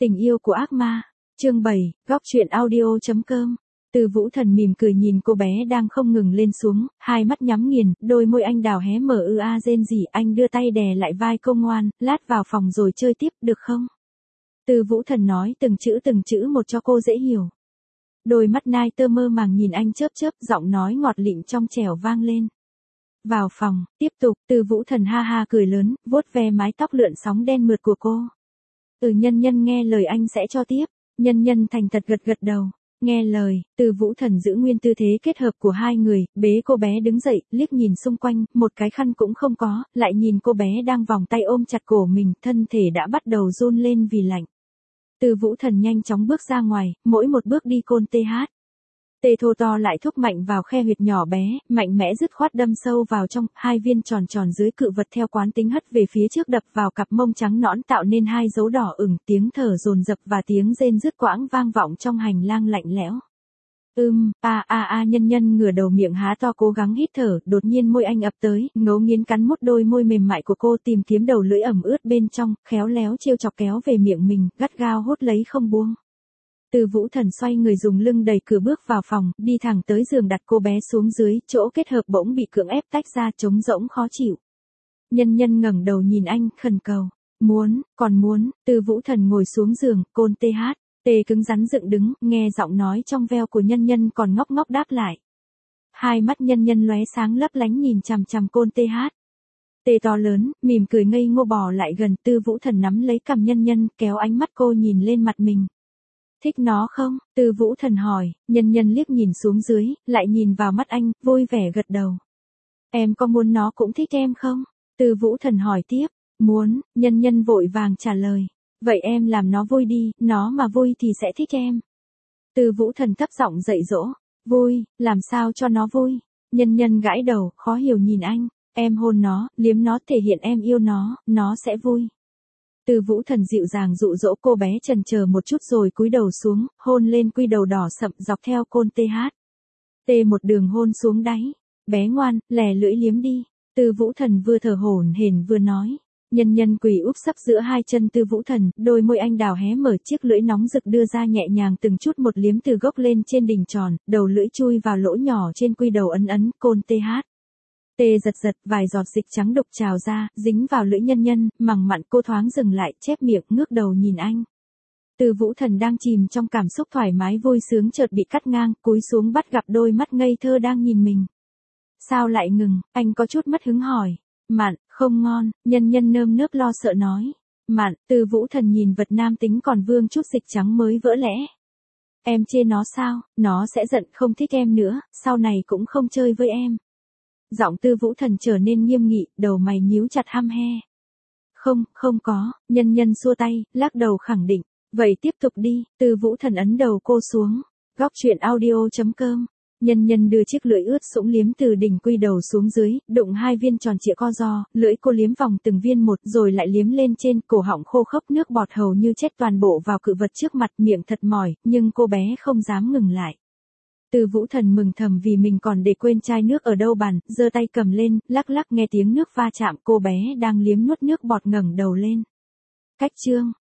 Tình yêu của ác ma. Chương 7, góc truyện audio.com. Từ Vũ Thần mỉm cười nhìn cô bé đang không ngừng lên xuống, hai mắt nhắm nghiền, đôi môi anh đào hé mở rên rỉ, anh đưa tay đè lại vai cô ngoan, lát vào phòng rồi chơi tiếp, được không? Từ Vũ Thần nói từng chữ một cho cô dễ hiểu. Đôi mắt nai tơ mơ màng nhìn anh chớp chớp, giọng nói ngọt lịm trong trẻo vang lên. Vào phòng, tiếp tục, Từ Vũ Thần ha ha cười lớn, vuốt ve mái tóc lượn sóng đen mượt của cô. Nhân Nhân nghe lời anh sẽ cho tiếp. Nhân Nhân thành thật gật gật đầu. Nghe lời, Từ Vũ Thần giữ nguyên tư thế kết hợp của hai người, bế cô bé đứng dậy, liếc nhìn xung quanh, một cái khăn cũng không có, lại nhìn cô bé đang vòng tay ôm chặt cổ mình, thân thể đã bắt đầu run lên vì lạnh. Từ Vũ Thần nhanh chóng bước ra ngoài, mỗi một bước đi côn tê thô to lại thúc mạnh vào khe huyệt nhỏ bé, mạnh mẽ dứt khoát đâm sâu vào trong, hai viên tròn tròn dưới cự vật theo quán tính hất về phía trước đập vào cặp mông trắng nõn tạo nên hai dấu đỏ ửng, tiếng thở dồn dập và tiếng rên rứt quãng vang vọng trong hành lang lạnh lẽo. Nhân Nhân ngửa đầu miệng há to cố gắng hít thở, đột nhiên môi anh ập tới, ngấu nghiến cắn mút đôi môi mềm mại của cô, tìm kiếm đầu lưỡi ẩm ướt bên trong, khéo léo trêu chọc kéo về miệng mình, gắt gao hút lấy không buông. Từ Vũ Thần xoay người dùng lưng đẩy cửa bước vào phòng, đi thẳng tới giường đặt cô bé xuống dưới, chỗ kết hợp bỗng bị cưỡng ép tách ra, trống rỗng khó chịu. Nhân Nhân ngẩng đầu nhìn anh, khẩn cầu. Còn muốn, Từ Vũ Thần ngồi xuống giường, côn tê cứng rắn dựng đứng, nghe giọng nói trong veo của Nhân Nhân còn ngóc ngóc đáp lại. Hai mắt Nhân Nhân lóe sáng lấp lánh nhìn chằm chằm côn tê to lớn, mỉm cười ngây ngô bò lại gần, Từ Vũ Thần nắm lấy cằm Nhân Nhân, kéo ánh mắt cô nhìn lên mặt mình. Thích nó không? Từ Vũ Thần hỏi, Nhân Nhân liếc nhìn xuống dưới, lại nhìn vào mắt anh, vui vẻ gật đầu. Em có muốn nó cũng thích em không? Từ Vũ Thần hỏi tiếp. Muốn, Nhân Nhân vội vàng trả lời. Vậy em làm nó vui đi, nó mà vui thì sẽ thích em. Từ Vũ Thần thấp giọng dạy dỗ. Vui, làm sao cho nó vui? Nhân Nhân gãi đầu, khó hiểu nhìn anh. Em hôn nó, liếm nó thể hiện em yêu nó sẽ vui. Từ Vũ Thần dịu dàng dụ dỗ cô bé chần chờ một chút rồi cúi đầu xuống, hôn lên quy đầu đỏ sậm dọc theo côn tê một đường hôn xuống đáy. Bé ngoan, lè lưỡi liếm đi. Từ Vũ Thần vừa thở hổn hển vừa nói. Nhân Nhân quỳ úp sấp giữa hai chân Từ Vũ Thần, đôi môi anh đào hé mở, chiếc lưỡi nóng rực đưa ra nhẹ nhàng từng chút một liếm từ gốc lên trên đỉnh tròn, đầu lưỡi chui vào lỗ nhỏ trên quy đầu ấn côn tê giật, vài giọt dịch trắng đục trào ra, dính vào lưỡi Nhân Nhân, mằng mặn, cô thoáng dừng lại, chép miệng, ngước đầu nhìn anh. Từ Vũ Thần đang chìm trong cảm xúc thoải mái vui sướng chợt bị cắt ngang, cúi xuống bắt gặp đôi mắt ngây thơ đang nhìn mình. Sao lại ngừng? Anh có chút mất hứng hỏi. Mặn, không ngon, Nhân Nhân nơm nớp lo sợ nói. Mặn, Từ Vũ Thần nhìn vật nam tính còn vương chút dịch trắng mới vỡ lẽ. Em chê nó sao? Nó sẽ giận không thích em nữa, sau này cũng không chơi với em. Giọng Từ Vũ Thần trở nên nghiêm nghị, đầu mày nhíu chặt hăm he. Không có, Nhân Nhân xua tay, lắc đầu khẳng định. Vậy tiếp tục đi, Từ Vũ Thần ấn đầu cô xuống. Góc truyện audio.com. Nhân Nhân đưa chiếc lưỡi ướt sũng liếm từ đỉnh quy đầu xuống dưới, đụng hai viên tròn trịa co ro, lưỡi cô liếm vòng từng viên một rồi lại liếm lên trên, cổ họng khô khốc nước bọt hầu như chết toàn bộ vào cự vật trước mặt, miệng thật mỏi, nhưng cô bé không dám ngừng lại. Từ Vũ Thần mừng thầm vì mình còn để quên chai nước ở đâu bàn, giơ tay cầm lên, lắc nghe tiếng nước va chạm, cô bé đang liếm nuốt nước bọt ngẩng đầu lên. Cách chương